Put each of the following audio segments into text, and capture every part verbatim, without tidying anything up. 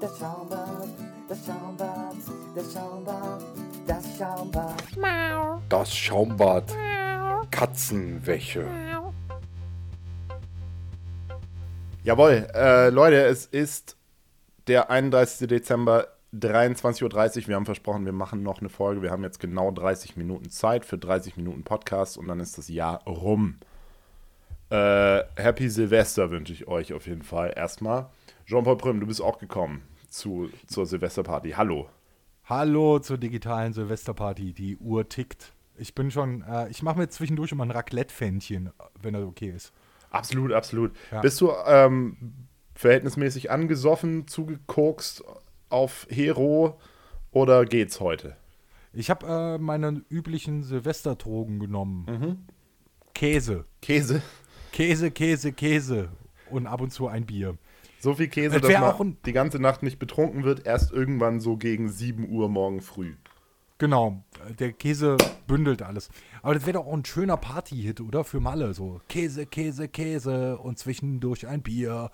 Das Schaumbad, das Schaumbad, das Schaumbad, das Schaumbad. Das Schaumbad. Katzenwäsche. Jawohl, äh, Leute, es ist der einunddreißigsten Dezember, dreiundzwanzig Uhr dreißig. Wir haben versprochen, wir machen noch eine Folge. Wir haben jetzt genau dreißig Minuten Zeit für dreißig Minuten Podcast und dann ist das Jahr rum. Äh, Happy Silvester wünsche ich euch auf jeden Fall erstmal. Jean-Paul Prüm, du bist auch gekommen zu, zur Silvesterparty. Hallo. Hallo zur digitalen Silvesterparty. Die Uhr tickt. Ich bin schon, äh, ich mache mir zwischendurch immer ein Raclette-Fännchen, wenn das okay ist. Absolut, absolut. Ja. Bist du ähm, verhältnismäßig angesoffen, zugekokst auf Hero oder geht's heute? Ich habe äh, meine üblichen Silvesterdrogen genommen. Mhm. Käse. Käse? Käse, Käse, Käse. Und ab und zu ein Bier. So viel Käse, Das dass wär man auch ein- die ganze Nacht nicht betrunken wird, erst irgendwann so gegen sieben Uhr morgen früh. Genau, der Käse bündelt alles. Aber das wäre doch auch ein schöner Party-Hit, oder? Für Malle. So Käse, Käse, Käse und zwischendurch ein Bier.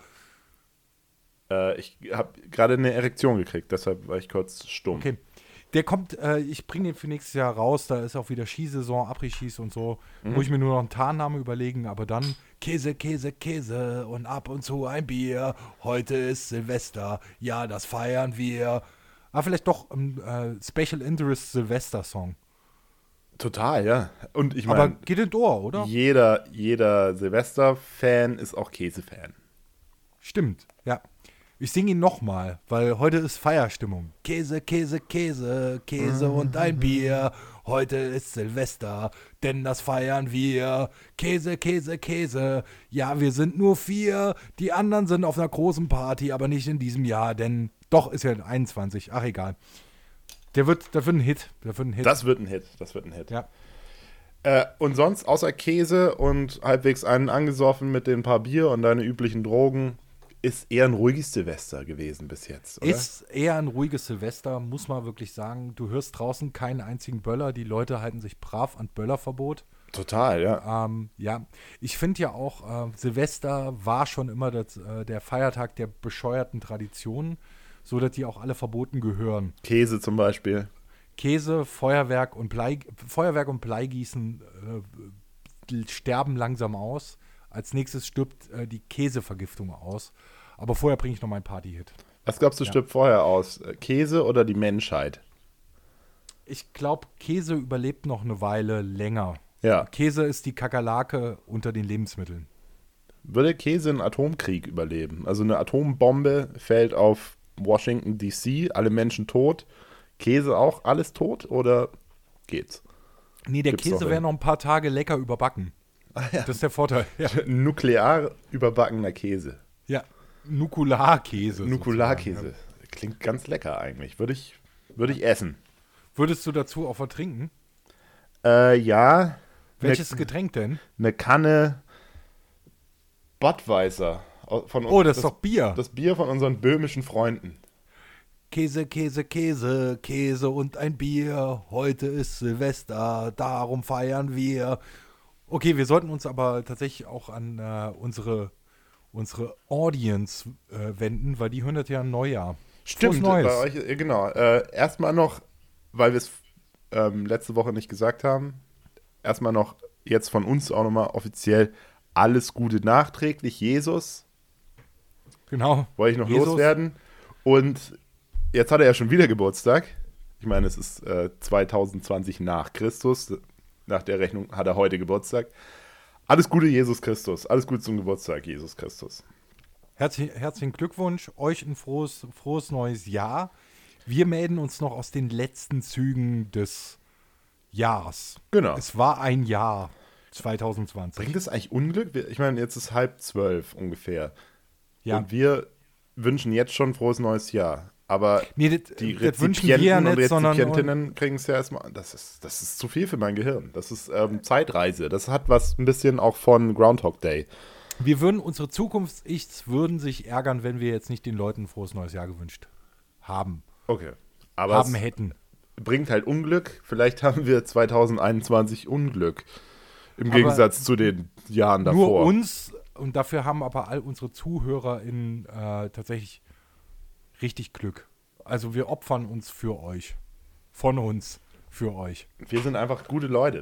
Äh, ich habe gerade eine Erektion gekriegt, deshalb war ich kurz stumm. Okay. Der kommt, äh, ich bringe den für nächstes Jahr raus, da ist auch wieder Skisaison, Après-Ski und so. Mhm. Muss ich mir nur noch einen Tarnnamen überlegen, aber dann Käse, Käse, Käse und ab und zu ein Bier. Heute ist Silvester, ja, das feiern wir. Ah, vielleicht doch ein äh, Special Interest Silvester-Song. Total, ja. Und ich Aber meine, geht in Ohr, oder? jeder, jeder Silvester-Fan ist auch Käse-Fan. Stimmt, ja. Ich singe ihn nochmal, weil heute ist Feierstimmung. Käse, Käse, Käse, Käse und ein Bier. Heute ist Silvester, denn das feiern wir. Käse, Käse, Käse. Ja, wir sind nur vier. Die anderen sind auf einer großen Party, aber nicht in diesem Jahr, denn doch ist ja einundzwanzig. Ach, egal. Der wird, das wird ein Hit. Das wird ein Hit. Das wird ein Hit, das wird ein Hit. ja. Äh, und sonst, außer Käse und halbwegs einen angesoffen mit den paar Bier und deine üblichen Drogen, ist eher ein ruhiges Silvester gewesen bis jetzt, oder? Ist eher ein ruhiges Silvester, muss man wirklich sagen. Du hörst draußen keinen einzigen Böller. Die Leute halten sich brav an Böllerverbot. Total, ja. Ähm, ja, ich finde ja auch, äh, Silvester war schon immer das, äh, der Feiertag der bescheuerten Traditionen, so dass die auch alle verboten gehören. Käse zum Beispiel. Käse, Feuerwerk und Blei, Feuerwerk und Bleigießen äh, sterben langsam aus. Als nächstes stirbt äh, die Käsevergiftung aus. Aber vorher bringe ich noch meinen Party-Hit. Was glaubst du, Ja. stirbt vorher aus? Äh, Käse oder die Menschheit? Ich glaube, Käse überlebt noch eine Weile länger. Ja. Käse ist die Kakerlake unter den Lebensmitteln. Würde Käse einen Atomkrieg überleben? Also eine Atombombe fällt auf Washington D C, alle Menschen tot. Käse auch, alles tot oder geht's? Nee, der Gibt's Käse doch, wäre ja. noch ein paar Tage lecker überbacken. Ah, ja. Das ist der Vorteil. Ja, Nuklear überbackener Käse. ja. Nukularkäse. Nukularkäse. sozusagen, Klingt ganz lecker eigentlich. Würde ich, würde ich essen. ja. Würdest du dazu auch vertrinken? Äh, ja. Welches eine, Getränk denn? Eine Kanne Budweiser. Von, Oh, das ist doch Bier. Das Bier von unseren böhmischen Freunden. Käse, Käse, Käse, Käse und ein Bier. Heute ist Silvester, darum feiern wir. Okay, wir sollten uns aber tatsächlich auch an äh, unsere, unsere Audience äh, wenden, weil die hören das ja ein Neujahr. Stimmt, Frohes Neues. bei euch, äh, genau. Äh, erstmal noch, weil wir es ähm, letzte Woche nicht gesagt haben, erstmal noch jetzt von uns auch nochmal offiziell alles Gute nachträglich, Jesus, Genau. wollte ich noch Jesus. loswerden. Und jetzt hat er ja schon wieder Geburtstag. Ich meine, es ist äh, zwanzig zwanzig nach Christus. Nach der Rechnung hat er heute Geburtstag. Alles Gute, Jesus Christus. Alles Gute zum Geburtstag, Jesus Christus. Herzlich, herzlichen Glückwunsch, euch ein frohes, frohes neues Jahr. Wir melden uns noch aus den letzten Zügen des Jahres. Genau. Es war ein Jahr, zwanzig zwanzig. Bringt es eigentlich Unglück? Wir- Ich meine, jetzt ist halb zwölf ungefähr. Ja. Und wir wünschen jetzt schon frohes neues Jahr. Aber Nee, das, die das wünschen wir ja Rezipienten und nicht, sondern Rezipientinnen kriegen es ja erstmal. Das ist, das ist zu viel für mein Gehirn. Das ist ähm, Zeitreise. Das hat was ein bisschen auch von Groundhog Day. wir würden, unsere Zukunfts-Ichs würden sich ärgern, wenn wir jetzt nicht den Leuten ein frohes neues Jahr gewünscht haben. Okay. Aber haben es hätten. bringt halt Unglück. Vielleicht haben wir zwanzig einundzwanzig Unglück. Im Aber Gegensatz zu den Jahren davor. Nur uns, und dafür haben aber all unsere ZuhörerInnen äh, tatsächlich richtig Glück. Also wir opfern uns für euch. Von uns für euch. Wir sind einfach gute Leute.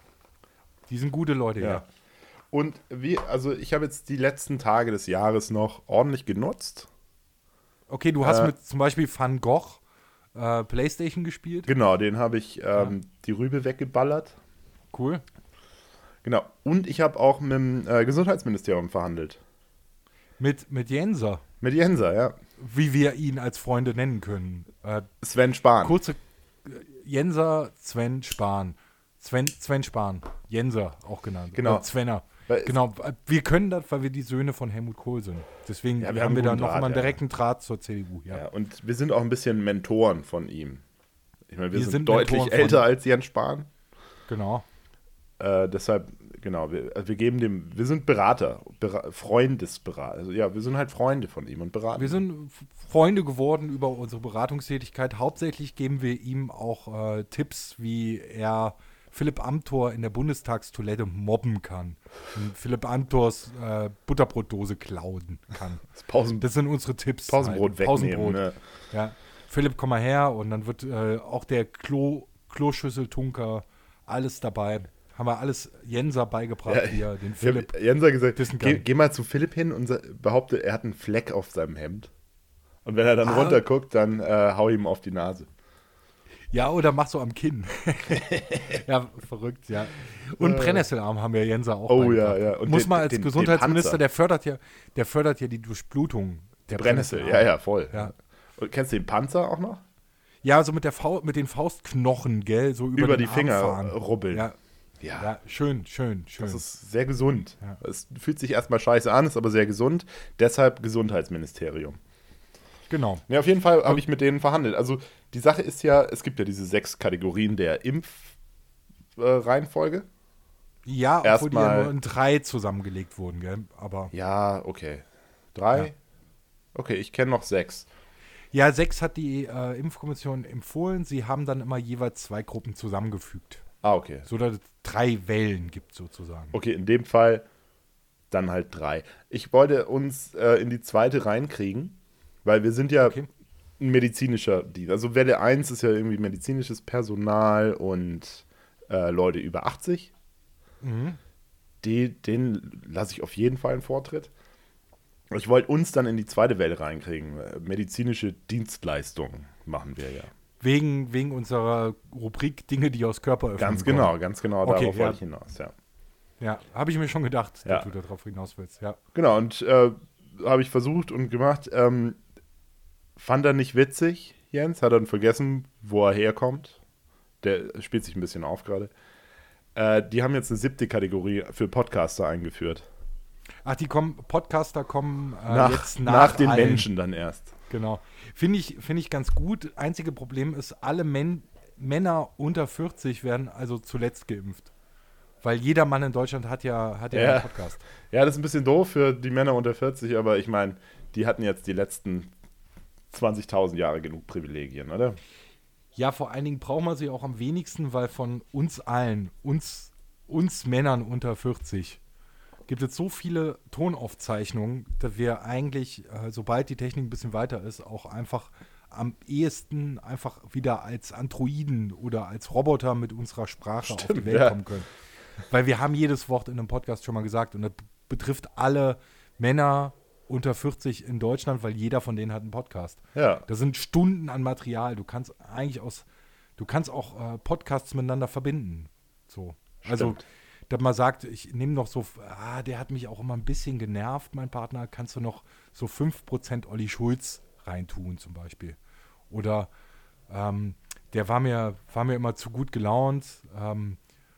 Die sind gute Leute, ja. Ja. Und wie, also ich habe jetzt die letzten Tage des Jahres noch ordentlich genutzt. Okay, du hast Äh, mit zum Beispiel Van Gogh äh, Playstation gespielt. Genau, den habe ich ähm, die Rübe weggeballert. Cool. Genau. Und ich habe auch mit dem äh, Gesundheitsministerium verhandelt. Mit, mit Jenser, Mit Jenser, ja. wie wir ihn als Freunde nennen können. Äh, Sven Spahn. kurze äh, Jenser, Sven Spahn. Sven, Sven Spahn. Jenser auch genannt. Genau. Oder Svenner. Weil- Genau. Wir können das, weil wir die Söhne von Helmut Kohl sind. Deswegen Ja, wir haben haben wir da guten noch Draht, mal einen ja. direkten Draht zur C D U. Ja. Ja, und wir sind auch ein bisschen Mentoren von ihm. Ich meine, wir, Wir sind, sind deutlich Mentoren von- älter als Jens Spahn. Genau. Äh, deshalb, genau, wir, also wir geben dem, wir sind Berater, Bera Freundesberater. Also ja, wir sind halt Freunde von ihm und beraten. Wir sind F- Freunde geworden über unsere Beratungstätigkeit. Hauptsächlich geben wir ihm auch äh, Tipps, wie er Philipp Amthor in der Bundestagstoilette mobben kann. Und Philipp Amthors äh, Butterbrotdose klauen kann. das Pausen, Das sind unsere Tipps. Pausenbrot halt. wegnehmen. Pausenbrot. Ne? Ja. Philipp, komm mal her und dann wird äh, auch der Klo, Kloschüsseltunker, alles dabei. Haben wir alles Jenser beigebracht, Ja, wie er den Ich Philipp. habe Jenser gesagt, wissen geh, kann. geh mal zu Philipp hin und sa- behaupte, er hat einen Fleck auf seinem Hemd. Und wenn er dann Ah. runterguckt, dann äh, hau ihm auf die Nase. Ja, oder mach so am Kinn. Ja, verrückt, ja. Und Äh. Brennnesselarm haben wir Jenser auch Oh, beigebracht. ja, ja. Und Muss den- man als den- den Gesundheitsminister, Panzer. der fördert ja, der fördert ja die Durchblutung der Brennnessel, ja, Brennnesselarm. ja, voll. Ja. Und kennst du den Panzer auch noch? Ja, so mit der Fau mit den Faustknochen, gell, so über, Über den die Finger Arm fahren. rubbeln. Ja, Ja, ja, schön, schön, schön. das ist sehr gesund. Ja. Es fühlt sich erstmal scheiße an, ist aber sehr gesund. Deshalb Gesundheitsministerium. Genau. Ja, auf jeden Fall habe ich mit denen verhandelt. Also die Sache ist ja, es gibt ja diese sechs Kategorien der Impfreihenfolge. Ja, obwohl die ja Erstmal- nur in drei zusammengelegt wurden, gell, aber ja, okay. Drei? Ja. Okay, ich kenne noch sechs. ja, sechs hat die äh, Impfkommission empfohlen. Sie haben dann immer jeweils zwei Gruppen zusammengefügt, Ah, okay. so dass es drei Wellen gibt sozusagen. Okay, in dem Fall dann halt drei. Ich wollte uns äh, in die zweite reinkriegen, weil wir sind ja Okay. ein medizinischer Dienst. Also Welle eins ist ja irgendwie medizinisches Personal und äh, Leute über achtzig. Mhm. Die, den lasse ich auf jeden Fall einen Vortritt. Ich wollte uns dann in die zweite Welle reinkriegen. Medizinische Dienstleistungen machen wir ja. Wegen, wegen unserer Rubrik Dinge, die aus Körperöffnungen Ganz genau, ganz genau, Okay, darauf ja. wollte ich hinaus, ja. kommen. Ja, habe ich mir schon gedacht, Ja. dass du darauf hinaus willst. Ja. Genau, und äh, habe ich versucht und gemacht. Ähm, fand er nicht witzig, Jens, hat dann vergessen, wo er herkommt. Der spielt sich ein bisschen auf gerade. Äh, die haben jetzt eine siebte Kategorie für Podcaster eingeführt. Ach, die kommen, Podcaster kommen äh, nach, jetzt nach, nach, den allen. Menschen dann erst. Genau. Finde ich, finde ich ganz gut. Einzige Problem ist, alle Men Männer unter vierzig werden also zuletzt geimpft. Weil jeder Mann in Deutschland hat ja, hat ja, Ja. einen Podcast. Ja, das ist ein bisschen doof für die Männer unter vierzig, aber ich meine, die hatten jetzt die letzten zwanzigtausend Jahre genug Privilegien, oder? Ja, vor allen Dingen braucht man sie auch am wenigsten, weil von uns allen, uns, uns Männern unter vierzig, gibt es so viele Tonaufzeichnungen, dass wir eigentlich, äh, sobald die Technik ein bisschen weiter ist, auch einfach am ehesten einfach wieder als Androiden oder als Roboter mit unserer Sprache auf die Stimmt, Welt ja. kommen können. Weil wir haben jedes Wort in einem Podcast schon mal gesagt und das betrifft alle Männer unter vierzig in Deutschland, weil jeder von denen hat einen Podcast. Ja. Da sind Stunden an Material. Du kannst eigentlich aus, du kannst auch äh, Podcasts miteinander verbinden. So. Also, Stimmt. dass man sagt, ich nehme noch so, ah, der hat mich auch immer ein bisschen genervt, mein Partner, kannst du noch so fünf Prozent Olli Schulz reintun zum Beispiel. Oder ähm, der war mir, war mir immer zu gut gelaunt, ähm,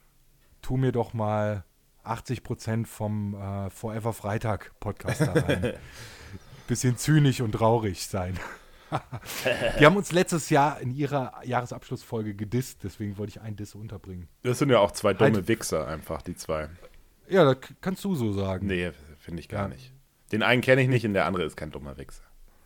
tu mir doch mal achtzig Prozent vom äh, Forever Freitag Podcast da rein. Bisschen zynisch und traurig sein. Die haben uns letztes Jahr in ihrer Jahresabschlussfolge gedisst, deswegen wollte ich einen Diss unterbringen. Das sind ja auch zwei dumme Halt. Wichser einfach, die zwei. Ja, das k- kannst du so sagen. Nee, finde ich gar Ja. nicht. Den einen kenne ich nicht und der andere ist kein dummer Wichser.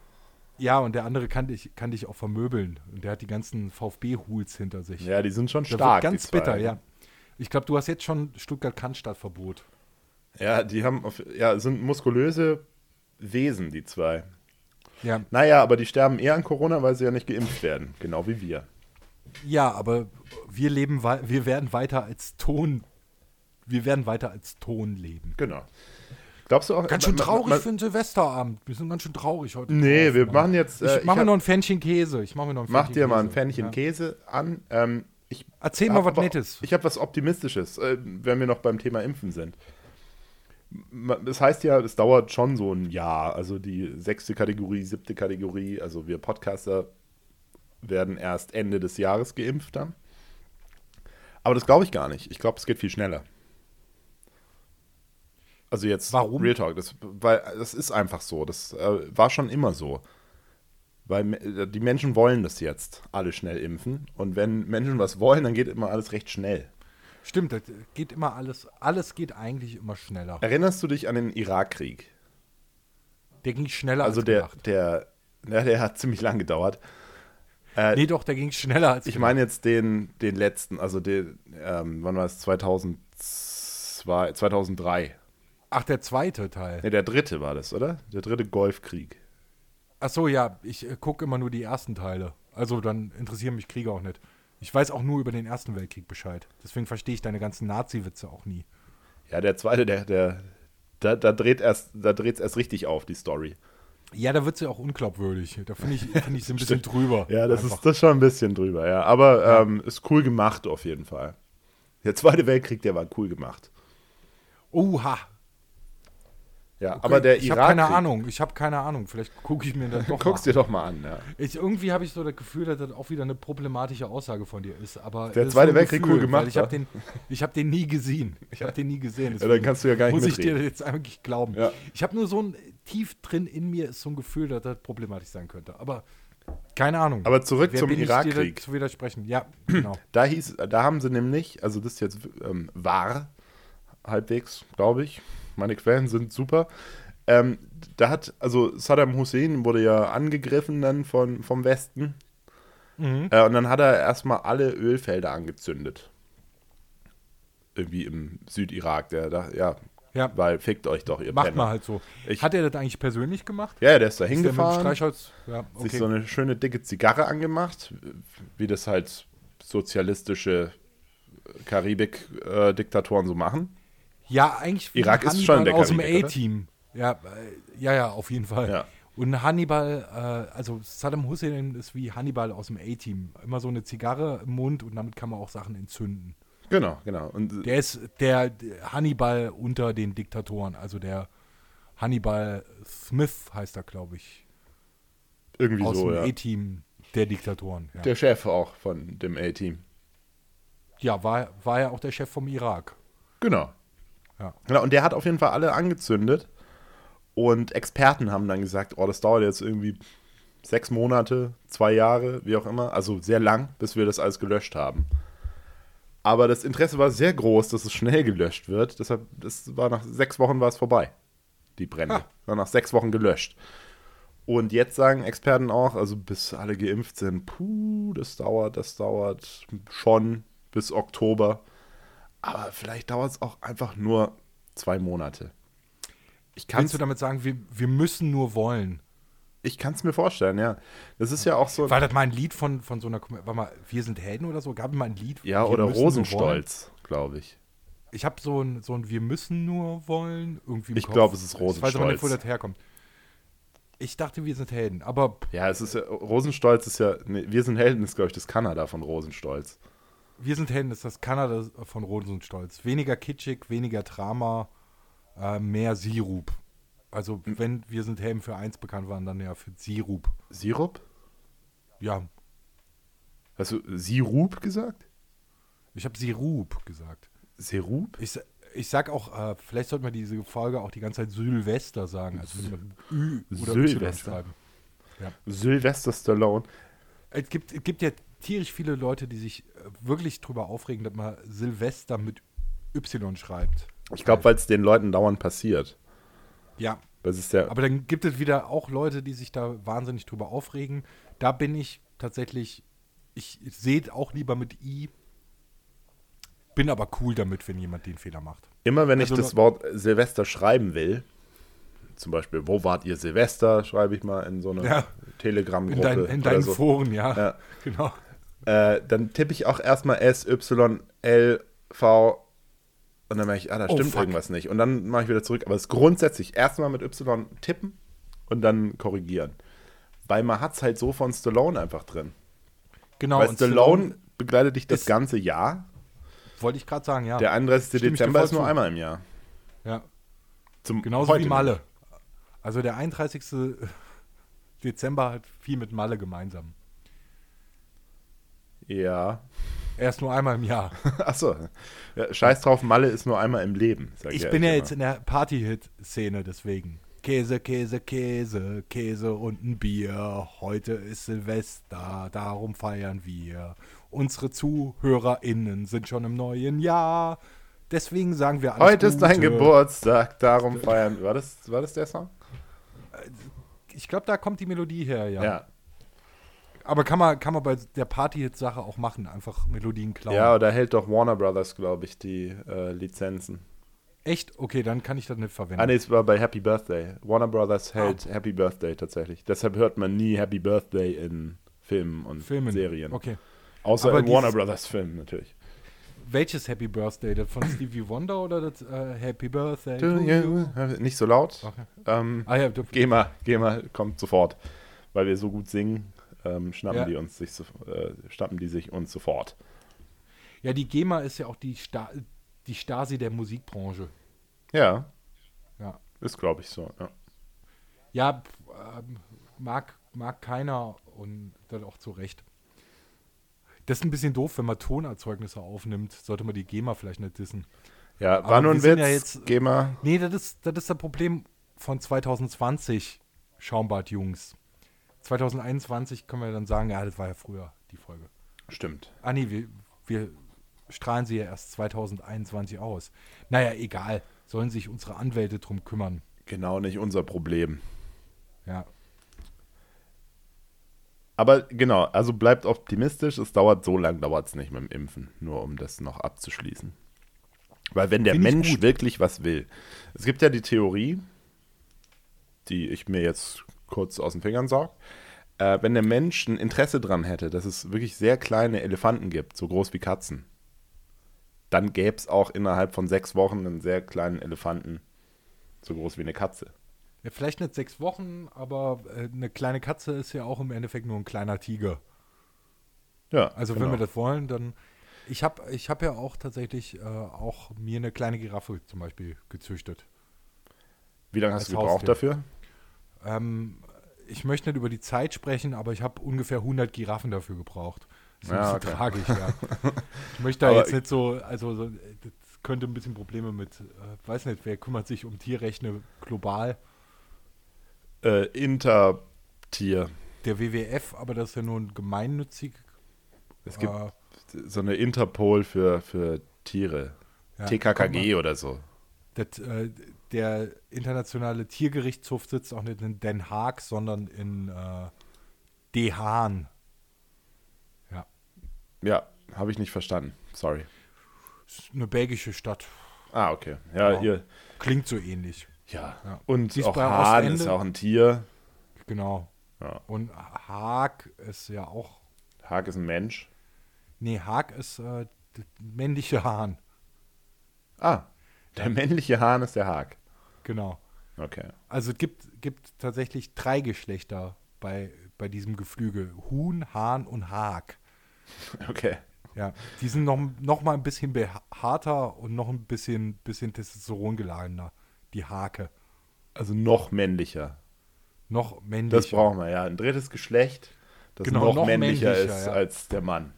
Ja, und der andere kann dich, kann dich auch vermöbeln. Und der hat die ganzen VfB-Hools hinter sich. Ja, die sind schon Der stark. wird ganz die zwei. bitter, ja. Ich glaube, du hast jetzt schon Stuttgart-Cannstatt-Verbot. Ja, die haben, auf, ja, sind muskulöse Wesen, die zwei. Ja. Naja, aber die sterben eher an Corona, weil sie ja nicht geimpft werden. Genau wie wir. Ja, aber wir leben, wei- wir werden weiter als Ton, wir werden weiter als Ton leben. Genau. Glaubst du auch... Ganz schön ma- ma- traurig ma- für einen Silvesterabend. Wir sind ganz schön traurig heute. Nee, drauf, wir Mann. machen jetzt... äh, Ich mach mir hab- noch ein Pfännchen Käse. Ich mach mir noch ein Mach Pfännchen dir mal ein Käse. Pfännchen Ja. Käse an. Ähm, ich Erzähl hab mal was aber- Nettes. Ich habe was Optimistisches, äh, wenn wir noch beim Thema Impfen sind. Ma- Das heißt ja, es dauert schon so ein Jahr. Also die sechste Kategorie, siebte Kategorie, also wir Podcaster werden erst Ende des Jahres geimpft dann. Aber das glaube ich gar nicht. Ich glaube, es geht viel schneller. Also jetzt Warum? Real Talk, das, weil das ist einfach so. Das äh, war schon immer so. Weil me- die Menschen wollen das jetzt, alle schnell impfen. Und wenn Menschen was wollen, dann geht immer alles recht schnell. Stimmt, das geht immer alles, alles geht eigentlich immer schneller. Erinnerst du dich an den Irakkrieg? Der ging schneller Also als der, gedacht. der, ja, der hat ziemlich lang gedauert. Äh, Nee, doch, der ging schneller als ich meine jetzt den, den letzten, also den, ähm, wann war es? zweitausendzwei, zweitausenddrei. Ach, der zweite Teil. Ne, der dritte war das, oder? Der dritte Golfkrieg. Ach so, ja, ich äh, gucke immer nur die ersten Teile. Also dann interessieren mich Kriege auch nicht. Ich weiß auch nur über den Ersten Weltkrieg Bescheid. Deswegen verstehe ich deine ganzen Nazi-Witze auch nie. Ja, der zweite, der, der, da, da dreht erst, da dreht's erst richtig auf, die Story. Ja, da wird sie auch unglaubwürdig. Da finde ich, find ich sie ein bisschen drüber. Ja, das Einfach. ist das ist schon ein bisschen drüber, ja. Aber ähm, ist cool gemacht auf jeden Fall. Der Zweite Weltkrieg, der war cool gemacht. Oha. Ja, Okay, aber der ich habe Irakkrieg. keine Ahnung. Ich habe keine Ahnung. Vielleicht gucke ich mir das doch Guck's mal dir doch mal an, ja. Ich, irgendwie habe ich so das Gefühl, dass das auch wieder eine problematische Aussage von dir ist. Aber Der das ist Zweite nur ein Weltkrieg cool gemacht, weil ich habe wa? den, ich habe den nie gesehen. Ich habe den nie gesehen. Ja, dann kannst du ja gar nicht muss ich dir mitreden. jetzt eigentlich glauben. Ja. Ich habe nur so ein tief drin in mir ist so ein Gefühl, dass das problematisch sein könnte. Aber keine Ahnung. Aber zurück Wer zum bin ich, dir Irakkrieg. da zu widersprechen? Ja, genau. Da hieß, da haben sie nämlich, also das ist jetzt ähm, wahr, halbwegs, glaube ich. Meine Quellen sind super. Ähm, da hat, also Saddam Hussein wurde ja angegriffen dann von, vom Westen. Mhm. Äh, und dann hat er erstmal alle Ölfelder angezündet. Irgendwie im Südirak. Der da, ja, Ja, weil fickt euch doch, ihr macht Penner. mal halt so. Ich- Hat er das eigentlich persönlich gemacht? Ja, der ist da Ist der mit dem hingefahren, Streichholz? Ja, sich okay. so eine schöne dicke Zigarre angemacht, wie das halt sozialistische Karibik-Diktatoren so machen. Ja, eigentlich wie Irak ist Hannibal schon der aus dem Karibik, oder? A-Team. Ja, äh, ja, ja, auf jeden Fall. Ja. Und Hannibal, äh, also Saddam Hussein ist wie Hannibal aus dem A-Team. Immer so eine Zigarre im Mund und damit kann man auch Sachen entzünden. Genau, genau. Und Der ist der, der Hannibal unter den Diktatoren, also der Hannibal Smith heißt er, glaube ich, irgendwie aus so, dem ja. A-Team der Diktatoren. Ja, Der Chef auch von dem A-Team. ja war, war ja auch der Chef vom Irak. Genau. Ja. Genau, und der hat auf jeden Fall alle angezündet. Und Experten haben dann gesagt, oh, das dauert jetzt irgendwie sechs Monate, zwei Jahre, wie auch immer. Also sehr lang, bis wir das alles gelöscht haben. Aber das Interesse war sehr groß, dass es schnell gelöscht wird. Deshalb, das war nach sechs Wochen war es vorbei, die Brände. Ah. War nach sechs Wochen gelöscht. Und jetzt sagen Experten auch, also bis alle geimpft sind, puh, das dauert, das dauert schon bis Oktober. Aber vielleicht dauert es auch einfach nur zwei Monate. Ich kann Kannst du damit sagen, wir, wir müssen nur wollen? ich kann's mir vorstellen, ja. Das ist ja auch so. War das mal ein Lied von, von so einer, Kom- warte mal, Wir sind Helden oder so? Gab es mal ein Lied? Ja, Wir oder müssen nur wollen? Rosenstolz, glaube ich. Ich habe so ein, so ein Wir müssen nur wollen irgendwie im Ich Kopf. glaub, es ist Ich weiß aber nicht, wo Rosenstolz. das herkommt. Ich dachte, wir sind Helden, aber Ja, es ist ja, Rosenstolz ist ja, nee, wir sind Helden ist, glaube ich, das Kanada von Rosenstolz. wir sind Helden ist das Kanada von Rosenstolz. Weniger kitschig, weniger Drama, äh, mehr Sirup. Also wenn wir sind Helden für eins bekannt waren, dann ja für Sirup. Sirup? Ja, Hast du Sirup gesagt? ich habe Sirup gesagt. Sirup? Ich, sa- ich sag auch, äh, vielleicht sollte man diese Folge auch die ganze Zeit Sylvester sagen. Also wenn man Ü oder Y Sylvester. schreiben. Sylvester Stallone. Es gibt, es gibt ja tierisch viele Leute, die sich äh, wirklich drüber aufregen, dass man Silvester mit Y schreibt. Ich glaube, weil es den Leuten dauernd passiert. Ja, Das ist der. aber dann gibt es wieder auch Leute, die sich da wahnsinnig drüber aufregen. Da bin ich tatsächlich, ich sehe auch lieber mit I, bin aber cool damit, wenn jemand den Fehler macht. Immer wenn ich Also das nur- Wort Silvester schreiben will, zum Beispiel, wo wart ihr Silvester, schreibe ich mal in so eine Ja. Telegram-Gruppe. In, dein, in oder deinen so. Foren, ja. Ja. Genau. Äh, dann tippe ich auch erstmal S, Y, L, V und dann merke ich, ah, da Oh, stimmt fuck. irgendwas nicht. Und dann mache ich wieder zurück. Aber es ist grundsätzlich erstmal mit Y tippen und dann korrigieren. Weil man hat es halt so von Stallone einfach drin. Genau. Weil und Stallone begleitet dich das ist- ganze Jahr. wollte ich gerade sagen, ja. Der einunddreißigste Stimme ich dir Dezember voll ist nur zu. einmal im Jahr. ja. Zum Genauso heute wie Malle. nicht. Also der einunddreißigste Dezember hat viel mit Malle gemeinsam. Ja. Er ist nur einmal im Jahr. Achso. Ja, scheiß drauf, Malle ist nur einmal im Leben. Sag Ich ja bin ja immer. jetzt in der Party-Hit-Szene, deswegen. Käse, Käse, Käse, Käse und ein Bier. Heute ist Silvester, darum feiern wir. Unsere ZuhörerInnen sind schon im neuen Jahr. Deswegen sagen wir alles Heute ist dein Gute. Geburtstag, darum feiern. War das, war das der Song? Ich glaube, da kommt die Melodie her, ja. Ja. Aber kann man, kann man bei der Party-Hit-Sache auch machen, einfach Melodien klauen. Ja, oder hält doch Warner Brothers, glaube ich, die äh, Lizenzen. Echt? Okay, dann kann ich das nicht verwenden. Ah, nee, es war bei Happy Birthday. Warner Brothers hält Happy Birthday tatsächlich. Deshalb hört man nie Happy Birthday in Filmen und Filmen. Serien. Okay. Außer Aber in Warner dieses- Brothers Filmen natürlich. Welches Happy Birthday? Das von Stevie Wonder oder das äh, Happy Birthday To to you. you? Nicht so laut. Okay. Ähm, Ah ja, du, geh mal, geh mal, kommt sofort. Weil wir so gut singen, ähm, schnappen Ja. die uns sich so, äh, schnappen die sich uns sofort. ja, die GEMA ist ja auch die, Sta die Stasi der Musikbranche. Ja, Ja, ist glaube ich so. Ja. ja p- ähm, mag, mag keiner und das auch zu Recht. Das ist ein bisschen doof, wenn man Tonerzeugnisse aufnimmt, sollte man die GEMA vielleicht nicht dissen. Ja, Aber war nur ein wir sind Witz. ja jetzt- Geh mal. Nee, das ist, das ist das Problem von zwanzig zwanzig, Schaumbad-Jungs. zwanzig einundzwanzig können wir dann sagen, ja, das war ja früher, die Folge. Stimmt. Ah nee, wir, wir strahlen sie ja erst zwanzig einundzwanzig aus. Naja, egal. Sollen sich unsere Anwälte drum kümmern. Genau nicht unser Problem. Ja. Aber genau, also bleibt optimistisch. Es dauert so lang, dauert es nicht mit dem Impfen. Nur um das noch abzuschließen. Weil wenn der Find ich Mensch gut. wirklich was will. Es gibt ja die Theorie, die ich mir jetzt kurz aus den Fingern saug. Äh, wenn der Mensch ein Interesse dran hätte, dass es wirklich sehr kleine Elefanten gibt, so groß wie Katzen, dann gäbe es auch innerhalb von sechs Wochen einen sehr kleinen Elefanten, so groß wie eine Katze. Ja, vielleicht nicht sechs Wochen, aber äh, eine kleine Katze ist ja auch im Endeffekt nur ein kleiner Tiger. Ja, Also genau. wenn wir das wollen, dann. Ich habe ich hab ja auch tatsächlich äh, auch mir eine kleine Giraffe zum Beispiel gezüchtet. Wie lange hast als du gebraucht Haustier. dafür? Ähm, ich möchte nicht über die Zeit sprechen, aber ich habe ungefähr hundert Giraffen dafür gebraucht. Das ist Ja, ein bisschen okay. tragisch, ja. Ich möchte da Aber jetzt nicht so, also so, das könnte ein bisschen Probleme mit, äh, weiß nicht, wer kümmert sich um Tierrechte global? Äh, Intertier. Der W W F, aber das ist ja nur ein gemeinnützig. Es gibt äh, so eine Interpol für, für Tiere. ja, T K K kommt G oder so. mal. Das, äh, der internationale Tiergerichtshof sitzt auch nicht in Den Haag, sondern in äh, De Haan. Ja, Ja, habe ich nicht verstanden. Sorry. ist eine belgische Stadt. Ah, okay. Ja, Genau. ihr. Klingt so ähnlich. Ja. Ja. Und Sie ist auch bei Hahn Ostende. ist auch ein Tier. Genau. Ja. Und Haag ist ja auch. Hag ist ein Mensch. Nee, Haag ist äh, der männliche Hahn. Ah, der männliche Hahn ist der Hag. Genau. Okay. Also es gibt, gibt tatsächlich drei Geschlechter bei, bei diesem Geflügel. Huhn, Hahn und Haag. Okay. Ja, die sind noch, noch mal ein bisschen behaarter und noch ein bisschen, bisschen Testosteron geladener. Die Hake. Also noch männlicher. Noch männlicher. Das brauchen wir, ja. Ein drittes Geschlecht, das Genau, noch, noch männlicher, männlicher, ist ja. als der Mann.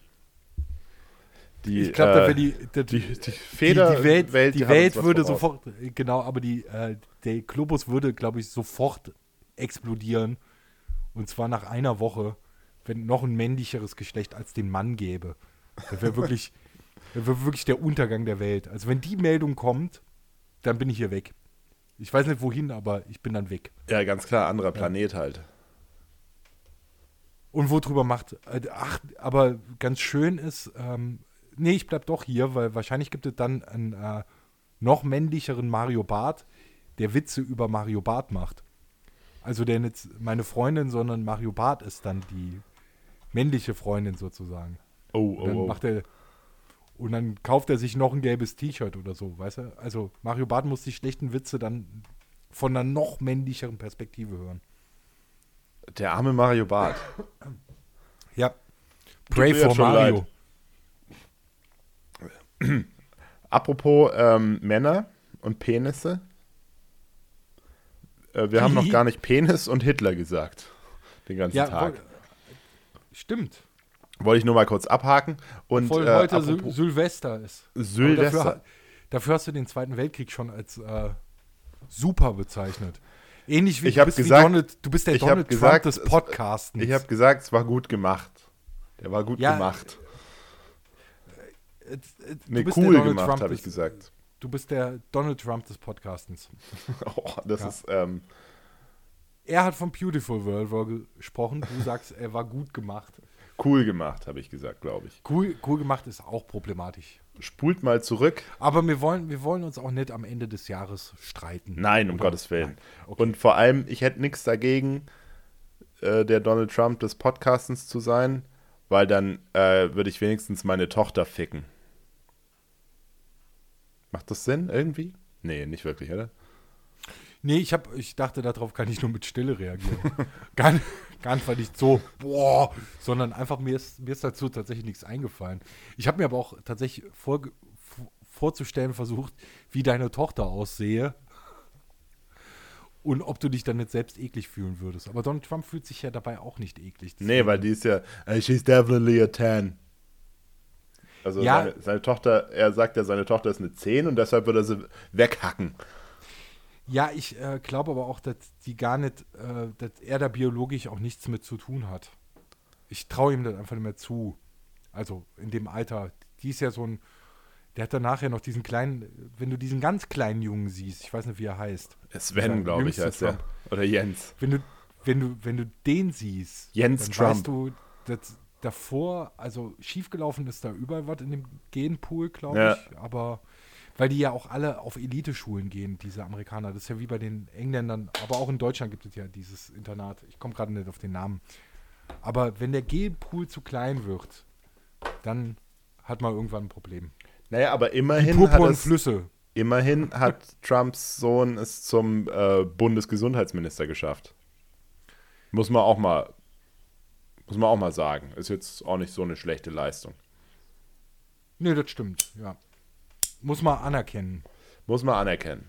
Die, Ich glaube, da äh, wäre die, da- die, die die, Feder die Welt, Welt, die hat uns Welt was würde voraus. sofort, genau, aber die, äh, der Globus würde, glaube ich, sofort explodieren. Und zwar nach einer Woche, wenn noch ein männlicheres Geschlecht als den Mann gäbe. Das wäre wirklich, das wäre wirklich der Untergang der Welt. Also wenn die Meldung kommt, dann bin ich hier weg. Ich weiß nicht wohin, aber ich bin dann weg. Ja, ganz klar, anderer Planet halt. Und wo drüber macht, äh, ach, aber ganz schön ist, ähm, nee, ich bleib doch hier, weil wahrscheinlich gibt es dann einen äh, noch männlicheren Mario Barth, der Witze über Mario Barth macht. Also der nicht meine Freundin, sondern Mario Barth ist dann die männliche Freundin sozusagen. Oh, Und dann oh, oh. macht er und dann kauft er sich noch ein gelbes T-Shirt oder so, weißt du? Also Mario Barth muss die schlechten Witze dann von einer noch männlicheren Perspektive hören. Der arme Mario Barth. Ja. Pray mir for jetzt schon Mario. leid. Apropos ähm, Männer und Penisse. Äh, wir haben noch gar nicht Penis und Hitler gesagt. Den ganzen Ja, Tag. woll- stimmt. Wollte ich nur mal kurz abhaken. Und Obwohl äh, heute Sil- apropos Silvester ist. Aber Silvester. Dafür, dafür hast du den Zweiten Weltkrieg schon als äh, super bezeichnet. Ähnlich wie, Ich du, hab bist wie gesagt- Donald, du bist der ich hab Donald gesagt, Trump des es- Podcastens. Ich habe gesagt, es war gut gemacht. Der war gut Ja, gemacht. Äh, äh, du Nee, bist der cool Donald gemacht, Trump habe ich des- gesagt. Du bist der Donald Trump des Podcastens. Oh, das Ja. ist, ähm, Er hat von Beautiful World War gesprochen. Du sagst, er war gut gemacht. cool gemacht, habe ich gesagt, glaube ich. Cool, cool gemacht ist auch problematisch. Spult mal zurück. Aber wir wollen, wir wollen uns auch nicht am Ende des Jahres streiten. Nein, um Oder? Gottes Willen. Nein. Okay. Und vor allem, ich hätte nichts dagegen, äh, der Donald Trump des Podcastens zu sein, weil dann äh, würde ich wenigstens meine Tochter ficken. Macht das Sinn irgendwie? Nee, nicht wirklich, oder? Nee, ich, hab, ich dachte, darauf kann ich nur mit Stille reagieren. gar, nicht- gar nicht, weil ich so, boah, sondern einfach mir ist, mir ist dazu tatsächlich nichts eingefallen. Ich habe mir aber auch tatsächlich vor, vorzustellen versucht, wie deine Tochter aussehe und ob du dich dann nicht selbst eklig fühlen würdest. Aber Donald Trump fühlt sich ja dabei auch nicht eklig. Nee, weil die ist ja, uh, she's definitely a ten. Also Ja. seine, seine Tochter, er sagt ja, seine Tochter ist eine zehn und deshalb würde er sie weghacken. Ja, ich äh, glaube aber auch, dass die gar nicht, äh, dass er da biologisch auch nichts mit zu tun hat. Ich traue ihm das einfach nicht mehr zu. Also in dem Alter. Die ist ja so ein, der hat dann nachher noch diesen kleinen, wenn du diesen ganz kleinen Jungen siehst, ich weiß nicht, wie er heißt. Sven, Der glaube ich, jüngste heißt er. Trump. Oder Jens. Wenn du, wenn du, wenn du den siehst, Jens dann Trump. weißt du, dass davor, also schiefgelaufen ist da überall was in dem Genpool, glaube Ja. ich. Aber weil die ja auch alle auf Elite-Schulen gehen, diese Amerikaner. Das ist ja wie bei den Engländern, aber auch in Deutschland gibt es ja dieses Internat. Ich komme gerade nicht auf den Namen. Aber wenn der Genpool zu klein wird, dann hat man irgendwann ein Problem. Naja, aber Die immerhin hat, purpurnen es, Flüsse. immerhin hat Trumps Sohn es zum äh, Bundesgesundheitsminister geschafft. Muss man auch mal, muss man auch mal sagen. Ist jetzt auch nicht so eine schlechte Leistung. Nee, das stimmt, ja. Muss man anerkennen. Muss man anerkennen.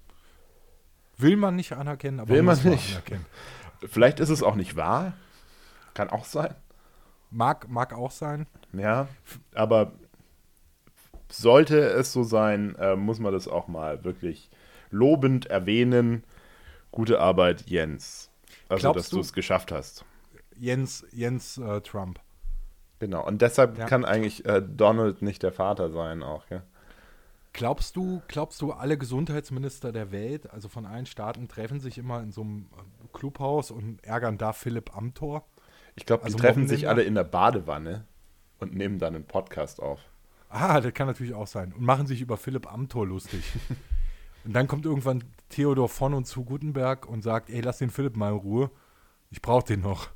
Will man nicht anerkennen, aber Will man muss nicht. anerkennen. Vielleicht ist es auch nicht wahr. Kann auch sein. Mag, mag auch sein. Ja, aber sollte es so sein, äh, muss man das auch mal wirklich lobend erwähnen. Gute Arbeit, Jens. Also, Glaubst dass du du- es geschafft hast. Jens, Jens äh, Trump. Genau. Und deshalb Ja. kann eigentlich äh, Donald nicht der Vater sein auch, ja? Glaubst du, glaubst du, alle Gesundheitsminister der Welt, also von allen Staaten, treffen sich immer in so einem äh, Clubhaus und ärgern da Philipp Amthor? Ich glaube, die Also treffen mobben sich den alle da? in der Badewanne und nehmen dann einen Podcast auf. Ah, das kann natürlich auch sein. Und machen sich über Philipp Amthor lustig. Und dann kommt irgendwann Theodor von und zu Gutenberg und sagt, ey, lass den Philipp mal in Ruhe. Ich brauch den noch.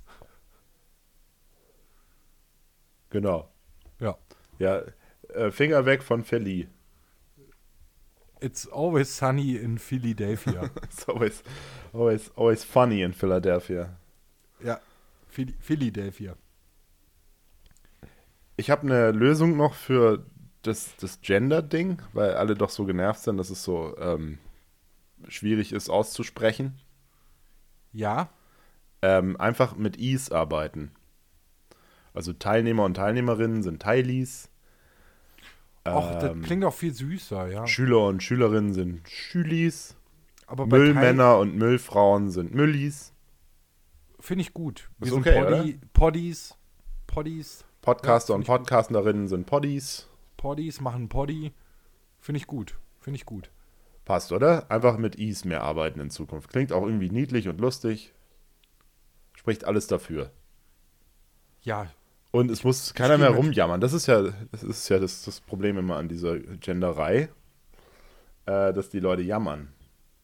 Genau. Ja. Ja, äh, Finger weg von Philly. It's always sunny in Philadelphia. It's always, always, always funny in Philadelphia. Ja, Philly, Philadelphia. Ich habe eine Lösung noch für das, das Gender-Ding, weil alle doch so genervt sind, dass es so ähm, schwierig ist auszusprechen. Ja, Ähm, einfach mit Is arbeiten. Also Teilnehmer und Teilnehmerinnen sind Teilis. auch das Ähm, klingt auch viel süßer, ja. Schüler und Schülerinnen sind Schülis. Aber bei Teil- Müllmänner und Müllfrauen sind Müllis. finde ich gut. Wir Ist sind okay, Poddy, Poddies, Poddies, Podcaster Ja, und find ich gut. Podcasterinnen sind Poddies. Poddies machen Poddy. Finde ich gut. Finde ich gut. Passt, oder? Einfach mit Is mehr arbeiten in Zukunft. Klingt auch irgendwie niedlich und lustig. Spricht alles dafür. Ja, Und es muss keiner geh mehr mit. rumjammern. Das ist ja das, ist ja das, das Problem immer an dieser Genderei, äh, dass die Leute jammern.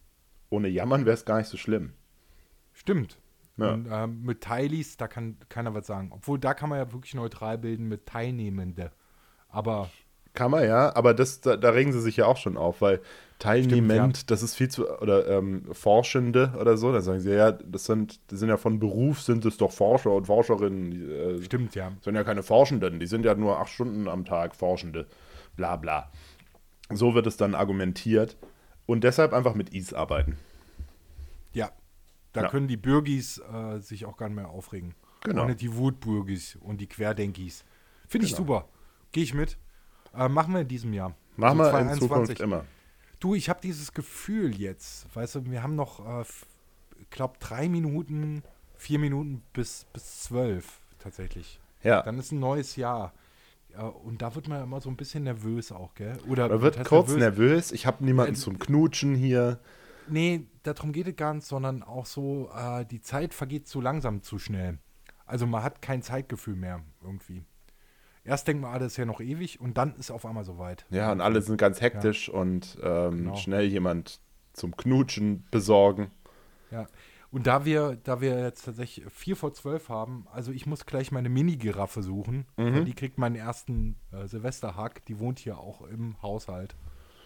ohne Jammern wäre es gar nicht so schlimm. Stimmt. Ja. Und ähm, mit Teilis, da kann keiner was sagen. Obwohl, da kann man ja wirklich neutral bilden mit Teilnehmende. Aber Kann man ja, aber das, da, da regen sie sich ja auch schon auf, weil teilnehmend, Stimmt, das ist viel zu, oder ähm, Forschende oder so, da sagen sie, ja, das sind, das sind ja von Beruf, sind es doch Forscher und Forscherinnen, die, äh, stimmt, ja. sind ja keine Forschenden, die sind ja nur acht Stunden am Tag Forschende, bla bla. So wird es dann argumentiert und deshalb einfach mit Is arbeiten. Ja. Da Ja. können die Bürgis äh, sich auch gar nicht mehr aufregen. Genau. Auch nicht die Wutbürgis und die Querdenkis. Finde ich Genau. super. Gehe ich mit. Äh, machen wir in diesem Jahr. Machen Also wir in zwanzig Zukunft einundzwanzig. immer. Du, ich habe dieses Gefühl jetzt, weißt du, wir haben noch, äh, f- ich glaube, drei Minuten, vier Minuten bis, bis zwölf tatsächlich. Ja, Dann ist ein neues Jahr. Ja, und da wird man immer so ein bisschen nervös auch, gell? Oder man wird was heißt kurz nervös, ich habe niemanden Ja, zum Knutschen hier. Nee, darum geht es gar nicht, sondern auch so, äh, die Zeit vergeht zu langsam, zu schnell. Also man hat kein Zeitgefühl mehr irgendwie. Erst denkt man, ah, das ist ja noch ewig und dann ist auf einmal soweit. Ja, und alle sind ganz hektisch und ähm, Genau. schnell jemand zum Knutschen besorgen. Ja. Und da wir, da wir jetzt tatsächlich vier vor zwölf haben, also ich muss gleich meine Mini-Giraffe suchen, Mhm. weil die kriegt meinen ersten äh, Silvesterhack, die wohnt hier auch im Haushalt.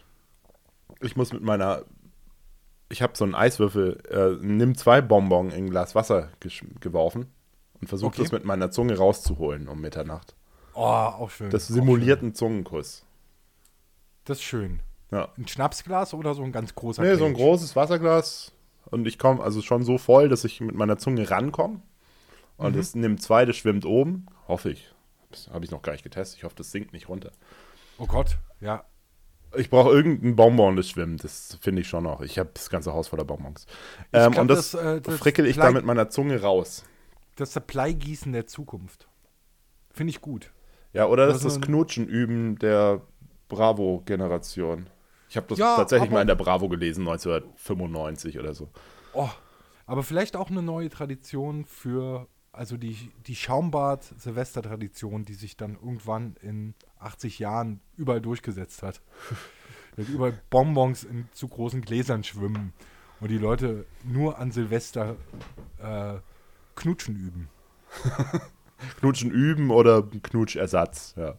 Ich muss mit meiner, ich habe so einen Eiswürfel, äh, nimm zwei Bonbon in ein Glas Wasser gesch- geworfen und versuche Okay. das mit meiner Zunge rauszuholen um Mitternacht. Oh, auch schön. Das auch simuliert schön. einen Zungenkuss. Das ist schön. Ja. Ein Schnapsglas oder so ein ganz großer Nee, so ein Kelch? großes Wasserglas und ich komme also schon so voll, dass ich mit meiner Zunge rankomme. Und Mhm. das nimmt zwei, das schwimmt oben. Hoffe ich. Das habe ich noch gar nicht getestet. Ich hoffe, das sinkt nicht runter. Oh Gott, ja. Ich brauche irgendein Bonbon, das schwimmt. Das finde ich schon noch. Ich habe das ganze Haus voller Bonbons. Ähm, glaub, und das, das, äh, das frickel ich Blei- da mit meiner Zunge raus. Das Supply-Gießen der Zukunft. Finde ich gut. Ja, oder das ist Also das ein- Knutschen üben der Bravo-Generation. Ich habe das Ja, tatsächlich aber- mal in der Bravo gelesen, neunzehnhundertfünfundneunzig oder so. Oh, aber vielleicht auch eine neue Tradition für, also die, die Schaumbad-Silvester-Tradition, die sich dann irgendwann in achtzig Jahren überall durchgesetzt hat. Dass überall Bonbons in zu großen Gläsern schwimmen und die Leute nur an Silvester äh, knutschen üben. Knutschen üben oder Knutschersatz, ja.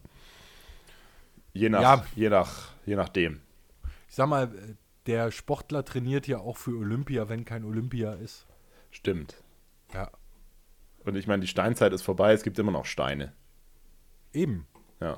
Je nach, Ja. je nach, je nachdem. Ich sag mal, äh, der Sportler trainiert ja auch für Olympia, wenn kein Olympia ist. Stimmt. Ja, Und ich meine, die Steinzeit ist vorbei, es gibt immer noch Steine. eben. Ja.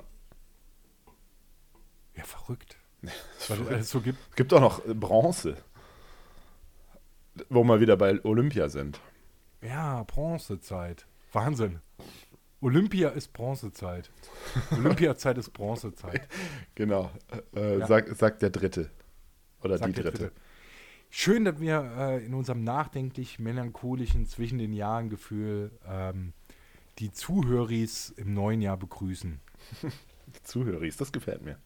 Ja, verrückt. Was es alles so gibt. Es gibt auch noch äh, Bronze. Wo wir wieder bei Olympia sind. Ja, Bronzezeit. Wahnsinn. Olympia ist Bronzezeit. Olympiazeit ist Bronzezeit. Genau. Äh, Ja. sagt, sagt der Dritte. Oder Sagt die der Dritte. Dritte. Schön, dass wir äh, in unserem nachdenklich melancholischen zwischen den Jahren Gefühl ähm, die Zuhöris im neuen Jahr begrüßen. Zuhöris, das gefällt mir.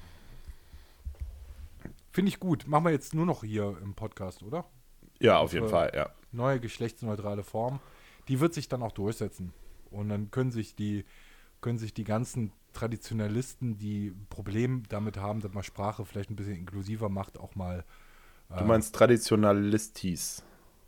Finde ich gut. Machen wir jetzt nur noch hier im Podcast, oder? Ja, auf jeden äh, Fall, ja. Neue geschlechtsneutrale Form. Die wird sich dann auch durchsetzen. Und dann können sich die, können sich die ganzen Traditionalisten, die ein Problem damit haben, dass man Sprache vielleicht ein bisschen inklusiver macht, auch mal. Du meinst Traditionalistis.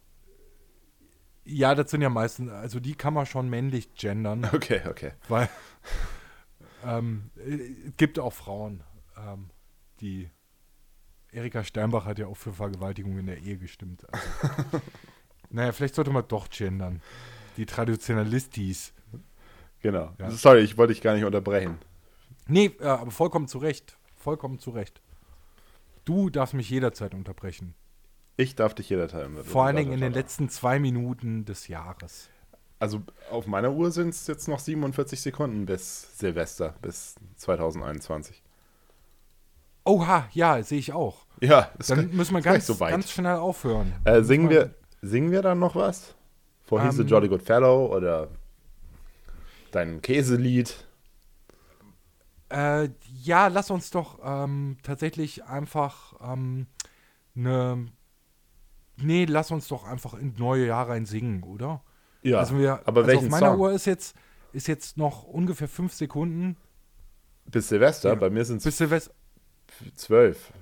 Ja, das sind ja meistens, also die kann man schon männlich gendern, Okay, okay. weil ähm, äh, es gibt auch Frauen, ähm, die Erika Steinbach hat ja auch für Vergewaltigung in der Ehe gestimmt. Also, naja, vielleicht sollte man doch gendern. Die Traditionalistis. Genau. Ja. Sorry, ich wollte dich gar nicht unterbrechen. Nee, äh, aber vollkommen zu Recht. Vollkommen zu Recht. Du darfst mich jederzeit unterbrechen. Ich darf dich jederzeit unterbrechen. Vor allen Dingen in den letzten zwei Minuten des Jahres. Also auf meiner Uhr sind es jetzt noch siebenundvierzig Sekunden bis Silvester, bis zwanzig einundzwanzig. Oha, ja, sehe ich auch. Ja, ist Dann gar- müssen wir ist gar ganz, nicht so weit. ganz schnell aufhören. Äh, Dann singen, müssen wir, singen wir dann noch was? For He's a Ähm, Jolly Good Fellow oder dein Käselied? Äh, ja, lass uns doch ähm, tatsächlich einfach ähm, ne. Nee, lass uns doch einfach in neue Jahr rein singen, oder? Ja, also wir, aber also welchen auf meiner Song? Uhr ist jetzt, ist jetzt noch ungefähr fünf Sekunden Bis Silvester? Ja. Bei mir sind bis es Silvester. zwölf.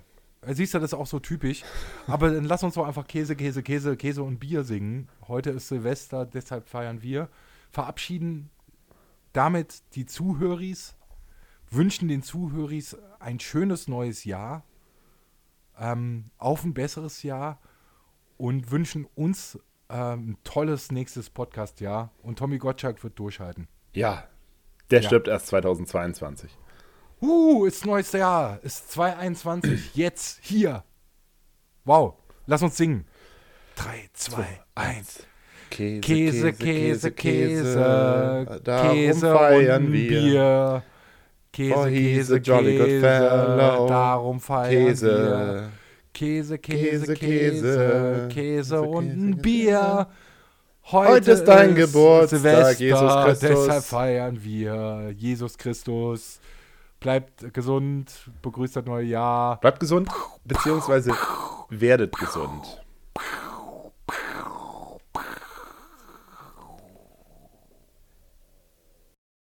Siehst du, das ist auch so typisch. Aber dann lass uns doch einfach Käse, Käse, Käse, Käse und Bier singen. Heute ist Silvester, deshalb feiern wir. Verabschieden damit die Zuhöris, wünschen den Zuhöris ein schönes neues Jahr, ähm, auf ein besseres Jahr und wünschen uns ähm, ein tolles nächstes Podcast-Jahr. Und Tommy Gottschalk wird durchhalten. Ja, der Ja. stirbt erst zweitausendzweiundzwanzig. Uh, ist neues Jahr, ist zwanzig einundzwanzig, jetzt, hier. Wow, lass uns singen. drei, zwei, eins. Käse, Käse, Käse, Käse, darum Käse feiern und wir. Bier. Käse, Oh, he's a Käse, jolly good Käse, fellow. darum feiern wir. Käse, Käse, Käse, Käse, Käse, Käse, Käse und Käse, ein Käse. Bier. Heute ist dein Geburtstag, Silvester, Jesus Christus. Deshalb feiern wir Jesus Christus. Bleibt gesund, begrüßt das neue Jahr. Bleibt gesund, beziehungsweise werdet gesund.